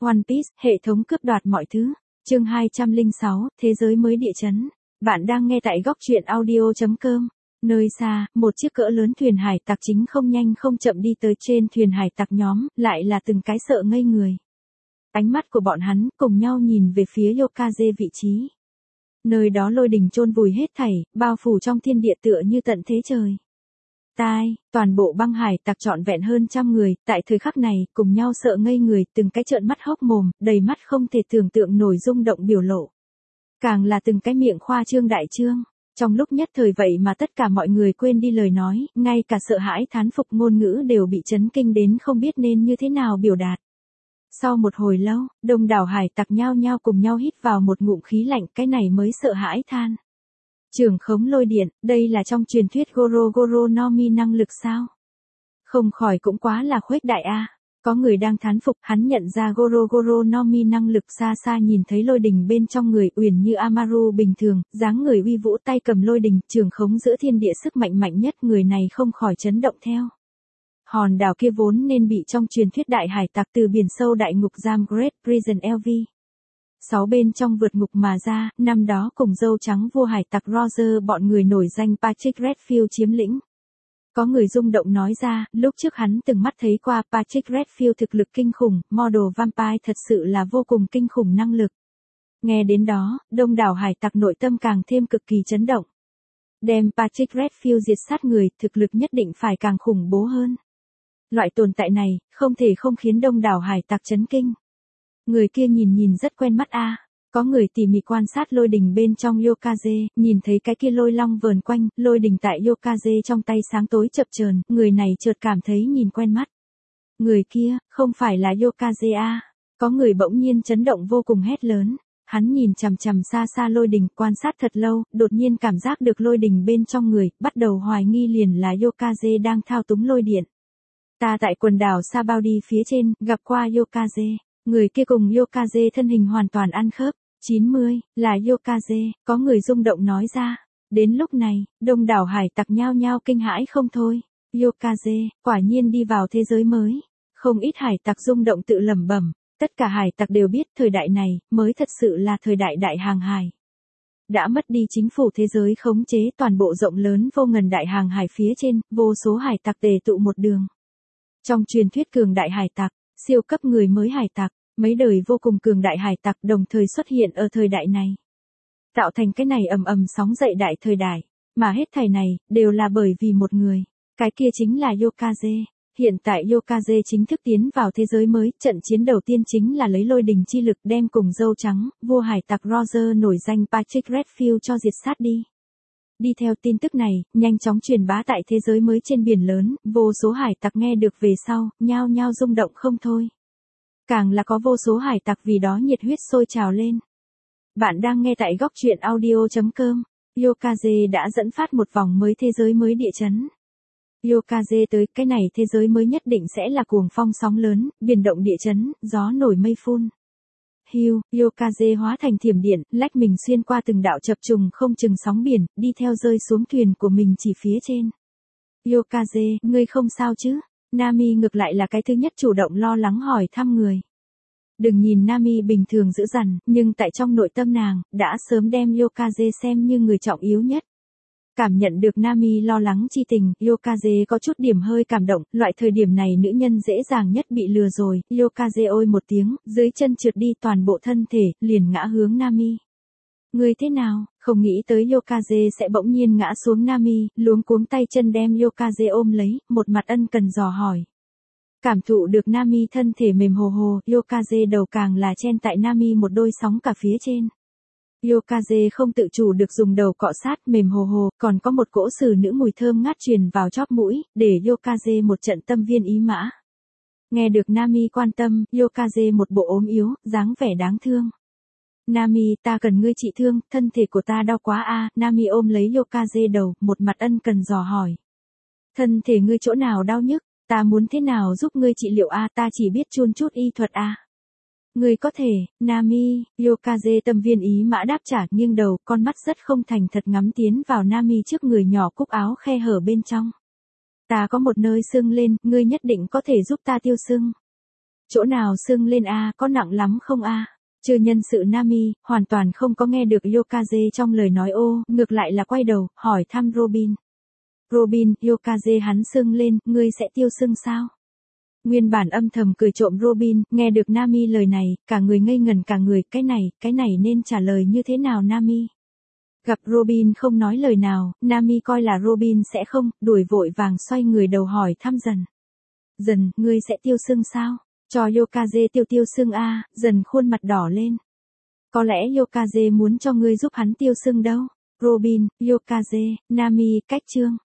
One Piece, hệ thống cướp đoạt mọi thứ. Chương 206, Thế giới mới địa chấn. Bạn đang nghe tại góc truyện audio.com. Nơi xa, một chiếc cỡ lớn thuyền hải tặc chính không nhanh không chậm đi tới. Trên thuyền hải tặc nhóm, lại là từng cái sợ ngây người. Ánh mắt của bọn hắn cùng nhau nhìn về phía Yokaze vị trí. Nơi đó lôi đình chôn vùi hết thảy, bao phủ trong thiên địa tựa như tận thế trời. Toàn bộ băng hải tặc trọn vẹn hơn 100 người, tại thời khắc này, cùng nhau sợ ngây người, từng cái trợn mắt hốc mồm, đầy mắt không thể tưởng tượng nổi rung động biểu lộ. Càng là từng cái miệng khoa trương đại trương. Trong lúc nhất thời vậy mà tất cả mọi người quên đi lời nói, ngay cả sợ hãi thán phục ngôn ngữ đều bị chấn kinh đến không biết nên như thế nào biểu đạt. Sau một hồi lâu, đông đảo hải tặc nhao nhao cùng nhau hít vào một ngụm khí lạnh, cái này mới sợ hãi than. Trưởng khống lôi điện, đây là trong truyền thuyết Goro Goro no Mi năng lực sao? Không khỏi cũng quá là khuếch đại a. Có người đang thán phục, hắn nhận ra Goro Goro no Mi năng lực xa xa nhìn thấy lôi đình bên trong người uyển như Amaru bình thường, dáng người uy vũ tay cầm lôi đình, trưởng khống giữa thiên địa sức mạnh mạnh nhất, người này không khỏi chấn động theo. Hòn đảo kia vốn nên bị trong truyền thuyết đại hải tặc từ biển sâu đại ngục giam Great Prison LV. 6 bên trong vượt ngục mà ra, năm đó cùng dâu trắng vua hải tặc Roger bọn người nổi danh Patrick Redfield chiếm lĩnh. Có người rung động nói ra, lúc trước hắn từng mắt thấy qua Patrick Redfield thực lực kinh khủng, model vampire thật sự là vô cùng kinh khủng năng lực. Nghe đến đó, đông đảo hải tặc nội tâm càng thêm cực kỳ chấn động. Đem Patrick Redfield diệt sát người, thực lực nhất định phải càng khủng bố hơn. Loại tồn tại này, không thể không khiến đông đảo hải tặc chấn kinh. Người kia nhìn rất quen mắt a. Có người tỉ mỉ quan sát lôi đình bên trong Yokaze, nhìn thấy cái kia lôi long vờn quanh, lôi đình tại Yokaze trong tay sáng tối chập chờn, người này chợt cảm thấy nhìn quen mắt. Người kia, không phải là Yokaze a. Có người bỗng nhiên chấn động vô cùng hét lớn. Hắn nhìn chằm chằm xa xa lôi đình, quan sát thật lâu, đột nhiên cảm giác được lôi đình bên trong người, bắt đầu hoài nghi liền là Yokaze đang thao túng lôi điện. Ta tại quần đảo Sabaody phía trên, gặp qua Yokaze. Người kia cùng Yokaze thân hình hoàn toàn ăn khớp. 90, là Yokaze, có người rung động nói ra. Đến lúc này, đông đảo hải tặc nhao nhao kinh hãi không thôi. Yokaze, quả nhiên đi vào thế giới mới. Không ít hải tặc rung động tự lẩm bẩm. Tất cả hải tặc đều biết thời đại này, mới thật sự là thời đại đại hàng hải. Đã mất đi chính phủ thế giới khống chế toàn bộ rộng lớn vô ngần đại hàng hải phía trên, vô số hải tặc tề tụ một đường. Trong truyền thuyết cường đại hải tặc, siêu cấp người mới hải tặc, mấy đời vô cùng cường đại hải tặc đồng thời xuất hiện ở thời đại này. Tạo thành cái này ầm ầm sóng dậy đại thời đại, mà hết thảy này, đều là bởi vì một người, cái kia chính là Yokaze. Hiện tại Yokaze chính thức tiến vào thế giới mới, trận chiến đầu tiên chính là lấy lôi đình chi lực đem cùng dâu trắng, vua hải tặc Roger nổi danh Patrick Redfield cho diệt sát đi. Đi theo tin tức này, nhanh chóng truyền bá tại thế giới mới trên biển lớn, vô số hải tặc nghe được về sau, nhao nhao rung động không thôi. Càng là có vô số hải tặc vì đó nhiệt huyết sôi trào lên. Bạn đang nghe tại góc truyện audio.com. Yokaze đã dẫn phát một vòng mới thế giới mới địa chấn. Yokaze tới, cái này thế giới mới nhất định sẽ là cuồng phong sóng lớn, biển động địa chấn, gió nổi mây phun. Yokaze hóa thành thiểm điện, lách mình xuyên qua từng đạo chập trùng không chừng sóng biển, đi theo rơi xuống thuyền của mình chỉ phía trên. Yokaze, ngươi không sao chứ? Nami ngược lại là cái thứ nhất chủ động lo lắng hỏi thăm người. Đừng nhìn Nami bình thường dữ dằn, nhưng tại trong nội tâm nàng, đã sớm đem Yokaze xem như người trọng yếu nhất. Cảm nhận được Nami lo lắng chi tình, Yokaze có chút điểm hơi cảm động, loại thời điểm này nữ nhân dễ dàng nhất bị lừa rồi. Yokaze ôi một tiếng, dưới chân trượt đi toàn bộ thân thể, liền ngã hướng Nami. Ngươi thế nào? Không nghĩ tới Yokaze sẽ bỗng nhiên ngã xuống. Nami luống cuống tay chân đem Yokaze ôm lấy, một mặt ân cần dò hỏi. Cảm thụ được Nami thân thể mềm hồ hồ, Yokaze đầu càng là chen tại Nami một đôi sóng cả phía trên. Yokaze không tự chủ được dùng đầu cọ sát mềm hồ hồ, còn có một cỗ xử nữ mùi thơm ngát truyền vào chóp mũi, để Yokaze một trận tâm viên ý mã. Nghe được Nami quan tâm, Yokaze một bộ ốm yếu, dáng vẻ đáng thương. Nami, ta cần ngươi trị thương, thân thể của ta đau quá a. Nami ôm lấy Yokaze đầu, một mặt ân cần dò hỏi. Thân thể ngươi chỗ nào đau nhức, ta muốn thế nào giúp ngươi trị liệu a, ta chỉ biết chun chút y thuật a. Ngươi có thể, Nami, Yokaze tâm viên ý mã đáp trả, nghiêng đầu, con mắt rất không thành thật ngắm tiến vào Nami trước người nhỏ cúc áo khe hở bên trong. Ta có một nơi sưng lên, ngươi nhất định có thể giúp ta tiêu sưng. Chỗ nào sưng lên a, có nặng lắm không a? Chưa nhân sự Nami, hoàn toàn không có nghe được Yokaze trong lời nói ô, ngược lại là quay đầu, hỏi thăm Robin. Robin, Yokaze hắn sưng lên, ngươi sẽ tiêu sưng sao? Nguyên bản âm thầm cười trộm Robin, nghe được Nami lời này, cả người ngây ngẩn cả người, cái này nên trả lời như thế nào Nami? Gặp Robin không nói lời nào, Nami coi là Robin sẽ không, đuổi vội vàng xoay người đầu hỏi thăm Dần. Dần, ngươi sẽ tiêu sưng sao? Cho Yokaze tiêu sưng a, Dần khuôn mặt đỏ lên. Có lẽ Yokaze muốn cho ngươi giúp hắn tiêu sưng đâu. Robin, Yokaze, Nami, cách chương.